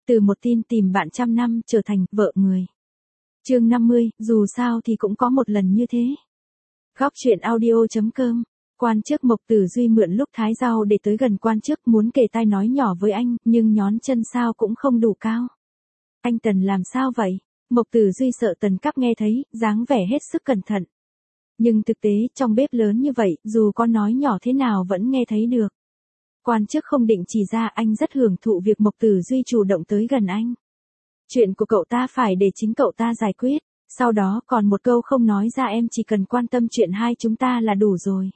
từ một tin tìm bạn trăm năm trở thành vợ người. Chương 50, dù sao thì cũng có một lần như thế. Góc truyện audio.com. Quan chức Mộc Tử Duy mượn lúc thái rau để tới gần quan chức muốn kề tai nói nhỏ với anh, nhưng nhón chân sao cũng không đủ cao. Anh Tần làm sao vậy? Mộc Tử Duy sợ Tần Cáp nghe thấy, dáng vẻ hết sức cẩn thận. Nhưng thực tế, trong bếp lớn như vậy, dù có nói nhỏ thế nào vẫn nghe thấy được. Quan chức không định chỉ ra anh rất hưởng thụ việc Mộc Tử Duy chủ động tới gần anh. Chuyện của cậu ta phải để chính cậu ta giải quyết, sau đó còn một câu không nói ra em chỉ cần quan tâm chuyện hai chúng ta là đủ rồi.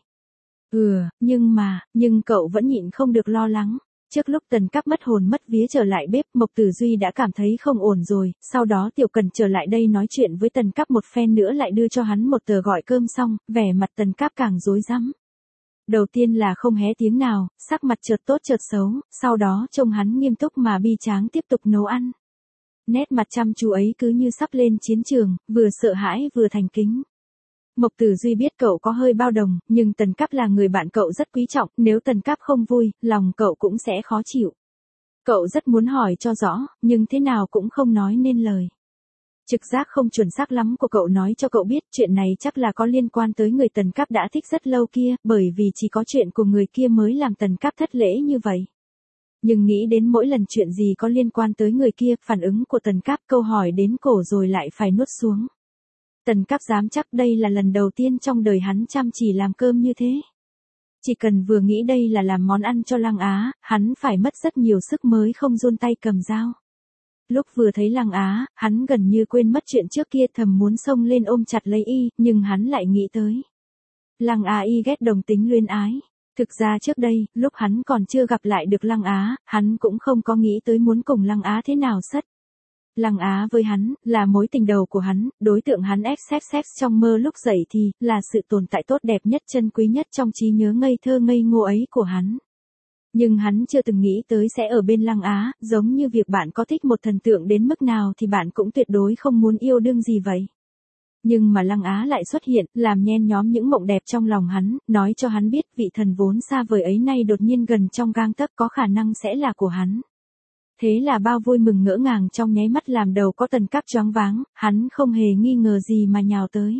Nhưng cậu vẫn nhịn không được lo lắng. Trước lúc Tần Cáp mất hồn mất vía trở lại bếp, Mộc Tử Duy đã cảm thấy không ổn rồi, sau đó Tiểu Cần trở lại đây nói chuyện với Tần Cáp một phen nữa lại đưa cho hắn một tờ gọi cơm xong, vẻ mặt Tần Cáp càng rối rắm. Đầu tiên là không hé tiếng nào, sắc mặt chợt tốt chợt xấu, sau đó trông hắn nghiêm túc mà bi tráng tiếp tục nấu ăn. Nét mặt chăm chú ấy cứ như sắp lên chiến trường, vừa sợ hãi vừa thành kính. Mộc Tử Duy biết cậu có hơi bao đồng, nhưng Tần Cáp là người bạn cậu rất quý trọng, nếu Tần Cáp không vui, lòng cậu cũng sẽ khó chịu. Cậu rất muốn hỏi cho rõ, nhưng thế nào cũng không nói nên lời. Trực giác không chuẩn xác lắm của cậu nói cho cậu biết chuyện này chắc là có liên quan tới người Tần Cáp đã thích rất lâu kia, bởi vì chỉ có chuyện của người kia mới làm Tần Cáp thất lễ như vậy. Nhưng nghĩ đến mỗi lần chuyện gì có liên quan tới người kia, phản ứng của Tần Cáp câu hỏi đến cổ rồi lại phải nuốt xuống. Tần Cáp dám chắc đây là lần đầu tiên trong đời hắn chăm chỉ làm cơm như thế. Chỉ cần vừa nghĩ đây là làm món ăn cho Lăng Á, hắn phải mất rất nhiều sức mới không run tay cầm dao. Lúc vừa thấy Lăng Á, hắn gần như quên mất chuyện trước kia thầm muốn xông lên ôm chặt lấy y, nhưng hắn lại nghĩ tới. Lăng Á y ghét đồng tính luyến ái. Thực ra trước đây, lúc hắn còn chưa gặp lại được Lăng Á, hắn cũng không có nghĩ tới muốn cùng Lăng Á thế nào sất. Lăng Á với hắn, là mối tình đầu của hắn, đối tượng hắn XXX trong mơ lúc dậy thì, là sự tồn tại tốt đẹp nhất chân quý nhất trong trí nhớ ngây thơ ngây ngô ấy của hắn. Nhưng hắn chưa từng nghĩ tới sẽ ở bên Lăng Á, giống như việc bạn có thích một thần tượng đến mức nào thì bạn cũng tuyệt đối không muốn yêu đương gì vậy. Nhưng mà Lăng Á lại xuất hiện, làm nhen nhóm những mộng đẹp trong lòng hắn, nói cho hắn biết vị thần vốn xa vời ấy nay đột nhiên gần trong gang tấc có khả năng sẽ là của hắn. Thế là bao vui mừng ngỡ ngàng trong nháy mắt làm đầu có Tần Cáp choáng váng, hắn không hề nghi ngờ gì mà nhào tới.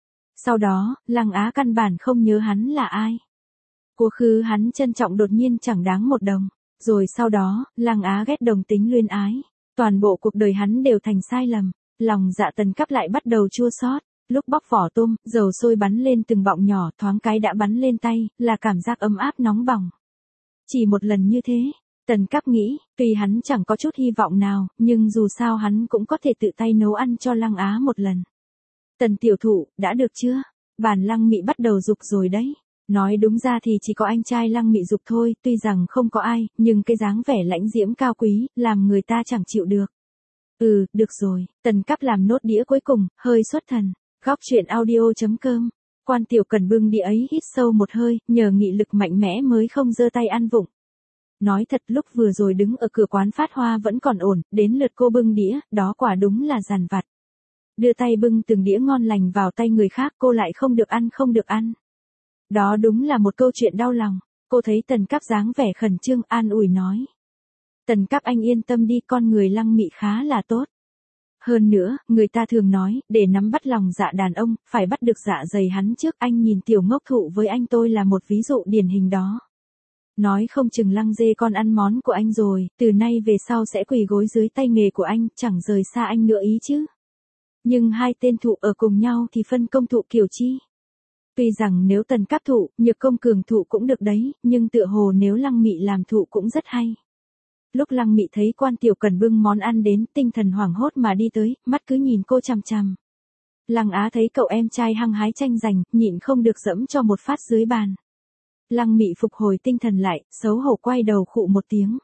Sau đó, Lăng Á căn bản không nhớ hắn là ai. Quá khứ hắn trân trọng đột nhiên chẳng đáng một đồng. Rồi sau đó, Lăng Á ghét đồng tính luyến ái. Toàn bộ cuộc đời hắn đều thành sai lầm. Lòng dạ Tần Cáp lại bắt đầu chua xót. Lúc bóc vỏ tôm, dầu sôi bắn lên từng bọng nhỏ thoáng cái đã bắn lên tay, là cảm giác ấm áp nóng bỏng. Chỉ một lần như thế. Tần Cáp nghĩ, tuy hắn chẳng có chút hy vọng nào, nhưng dù sao hắn cũng có thể tự tay nấu ăn cho Lăng Á một lần. Tần tiểu thụ, đã được chưa? Bản Lăng Mị bắt đầu giục rồi đấy. Nói đúng ra thì chỉ có anh trai Lăng Mị giục thôi, tuy rằng không có ai, nhưng cái dáng vẻ lãnh diễm cao quý, làm người ta chẳng chịu được. Được rồi, Tần Cáp làm nốt đĩa cuối cùng, hơi xuất thần. Góc truyện audio.com. Quan Tiểu Cần bưng đĩa ấy hít sâu một hơi, nhờ nghị lực mạnh mẽ mới không giơ tay ăn vụng. Nói thật lúc vừa rồi đứng ở cửa quán Phát Hoa vẫn còn ổn, đến lượt cô bưng đĩa, đó quả đúng là dằn vặt. Đưa tay bưng từng đĩa ngon lành vào tay người khác cô lại không được ăn. Đó đúng là một câu chuyện đau lòng, cô thấy Tần Cáp dáng vẻ khẩn trương an ủi nói. Tần Cáp anh yên tâm đi, con người Lăng Mị khá là tốt. Hơn nữa, người ta thường nói, để nắm bắt lòng dạ đàn ông, phải bắt được dạ dày hắn trước, anh nhìn Tiểu Ngốc Thụ với anh tôi là một ví dụ điển hình đó. Nói không chừng Lăng dê con ăn món của anh rồi, từ nay về sau sẽ quỳ gối dưới tay nghề của anh, chẳng rời xa anh nữa ý chứ. Nhưng hai tên thụ ở cùng nhau thì phân công thụ kiểu chi? Tuy rằng nếu Tần Cáp thụ, Nhược Công cường thụ cũng được đấy, nhưng tựa hồ nếu Lăng Mị làm thụ cũng rất hay. Lúc Lăng Mị thấy Quan Tiểu Cần bưng món ăn đến, tinh thần hoảng hốt mà đi tới, mắt cứ nhìn cô chằm chằm. Lăng Á thấy cậu em trai hăng hái tranh giành, nhịn không được giẫm cho một phát dưới bàn. Lăng Mị phục hồi tinh thần lại, xấu hổ quay đầu khụ một tiếng.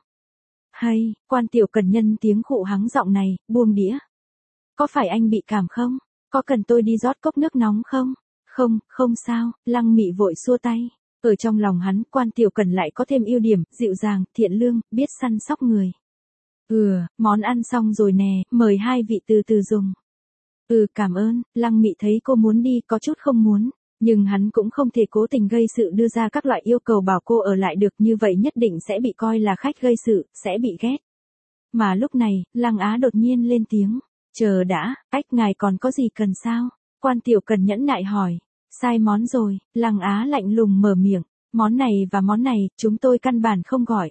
Hay, Quan Tiểu Cần nhân tiếng khụ hắng giọng này, buông đĩa. Có phải anh bị cảm không? Có cần tôi đi rót cốc nước nóng không? Không sao, Lăng Mị vội xua tay. Ở trong lòng hắn, Quan Tiểu Cần lại có thêm ưu điểm, dịu dàng, thiện lương, biết săn sóc người. Món ăn xong rồi nè, mời hai vị từ từ dùng. Cảm ơn, Lăng Mị thấy cô muốn đi, có chút không muốn. Nhưng hắn cũng không thể cố tình gây sự đưa ra các loại yêu cầu bảo cô ở lại được, như vậy nhất định sẽ bị coi là khách gây sự, sẽ bị ghét. Mà lúc này, Lăng Á đột nhiên lên tiếng. Chờ đã, ngài còn có gì cần sao? Quan Tiểu Cần nhẫn nại hỏi. Sai món rồi, Lăng Á lạnh lùng mở miệng. Món này và món này, chúng tôi căn bản không gọi.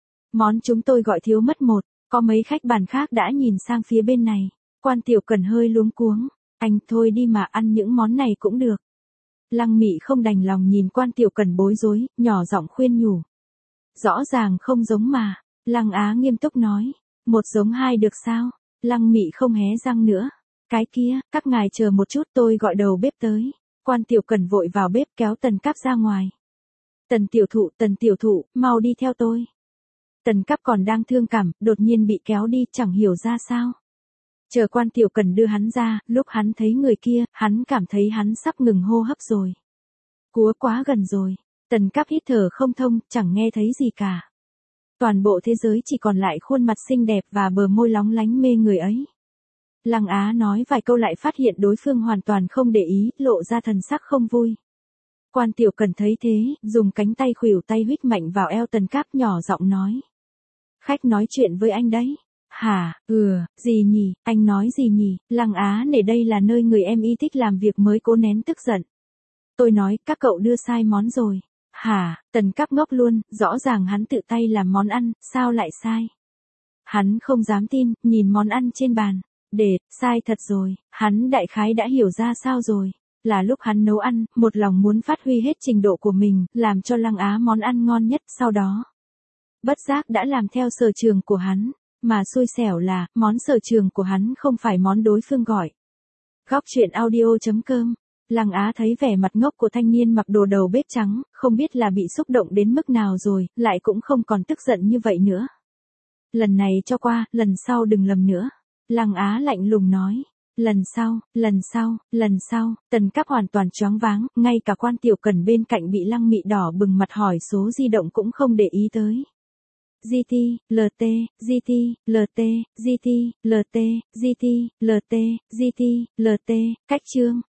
Món chúng tôi gọi thiếu mất một, có mấy khách bàn khác đã nhìn sang phía bên này. Quan Tiểu Cần hơi luống cuống. Anh thôi đi mà ăn những món này cũng được. Lăng Mị không đành lòng nhìn Quan Tiểu Cần bối rối, nhỏ giọng khuyên nhủ. Rõ ràng không giống mà. Lăng Á nghiêm túc nói. Một giống hai được sao? Lăng Mị không hé răng nữa. Cái kia, các ngài chờ một chút tôi gọi đầu bếp tới. Quan Tiểu Cần vội vào bếp kéo Tần Cáp ra ngoài. Tần tiểu thụ, mau đi theo tôi. Tần Cáp còn đang thương cảm, đột nhiên bị kéo đi chẳng hiểu ra sao. Chờ Quan Tiểu Cần đưa hắn ra, lúc hắn thấy người kia, hắn cảm thấy hắn sắp ngừng hô hấp rồi. Cúa quá gần rồi. Tần Cáp hít thở không thông, chẳng nghe thấy gì cả. Toàn bộ thế giới chỉ còn lại khuôn mặt xinh đẹp và bờ môi lóng lánh mê người ấy. Lăng Á nói vài câu lại phát hiện đối phương hoàn toàn không để ý, lộ ra thần sắc không vui. Quan Tiểu Cần thấy thế, dùng cánh tay khuỷu tay huých mạnh vào eo Tần Cáp nhỏ giọng nói. Khách nói chuyện với anh đấy. Hả, gì nhỉ, anh nói gì nhỉ, Lăng Á để đây là nơi người em y thích làm việc mới cố nén tức giận. Tôi nói, các cậu đưa sai món rồi. Hả, Tần Cáp ngốc luôn, rõ ràng hắn tự tay làm món ăn, sao lại sai? Hắn không dám tin, nhìn món ăn trên bàn. Sai thật rồi, hắn đại khái đã hiểu ra sao rồi. Là lúc hắn nấu ăn, một lòng muốn phát huy hết trình độ của mình, làm cho Lăng Á món ăn ngon nhất, sau đó. Bất giác đã làm theo sở trường của hắn, mà xui xẻo là, món sở trường của hắn không phải món đối phương gọi. Góc truyện audio.com. Lăng Á thấy vẻ mặt ngốc của thanh niên mặc đồ đầu bếp trắng, không biết là bị xúc động đến mức nào rồi, lại cũng không còn tức giận như vậy nữa. Lần này cho qua, lần sau đừng lầm nữa. Lăng Á lạnh lùng nói. Lần sau, Tần Cáp hoàn toàn choáng váng, ngay cả Quan Tiểu Cần bên cạnh bị Lăng Mị đỏ bừng mặt hỏi số di động cũng không để ý tới. GT, LT, GT, LT, GT, LT, GT, LT, GT, LT, cách chương.